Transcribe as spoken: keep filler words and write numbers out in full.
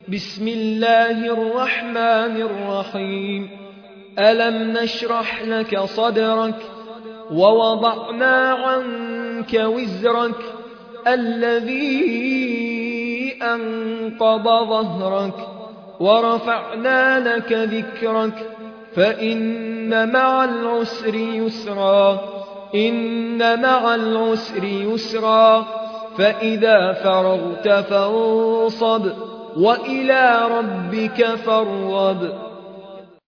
بسم الله الرحمن الرحيم ألم نشرح لك صدرك ووضعنا عنك وزرك الذي أنقض ظهرك ورفعنا لك ذكرك فإن مع العسر يسرا إن مع العسر يسرا فإذا فرغت فانصب وإلى ربك فارغب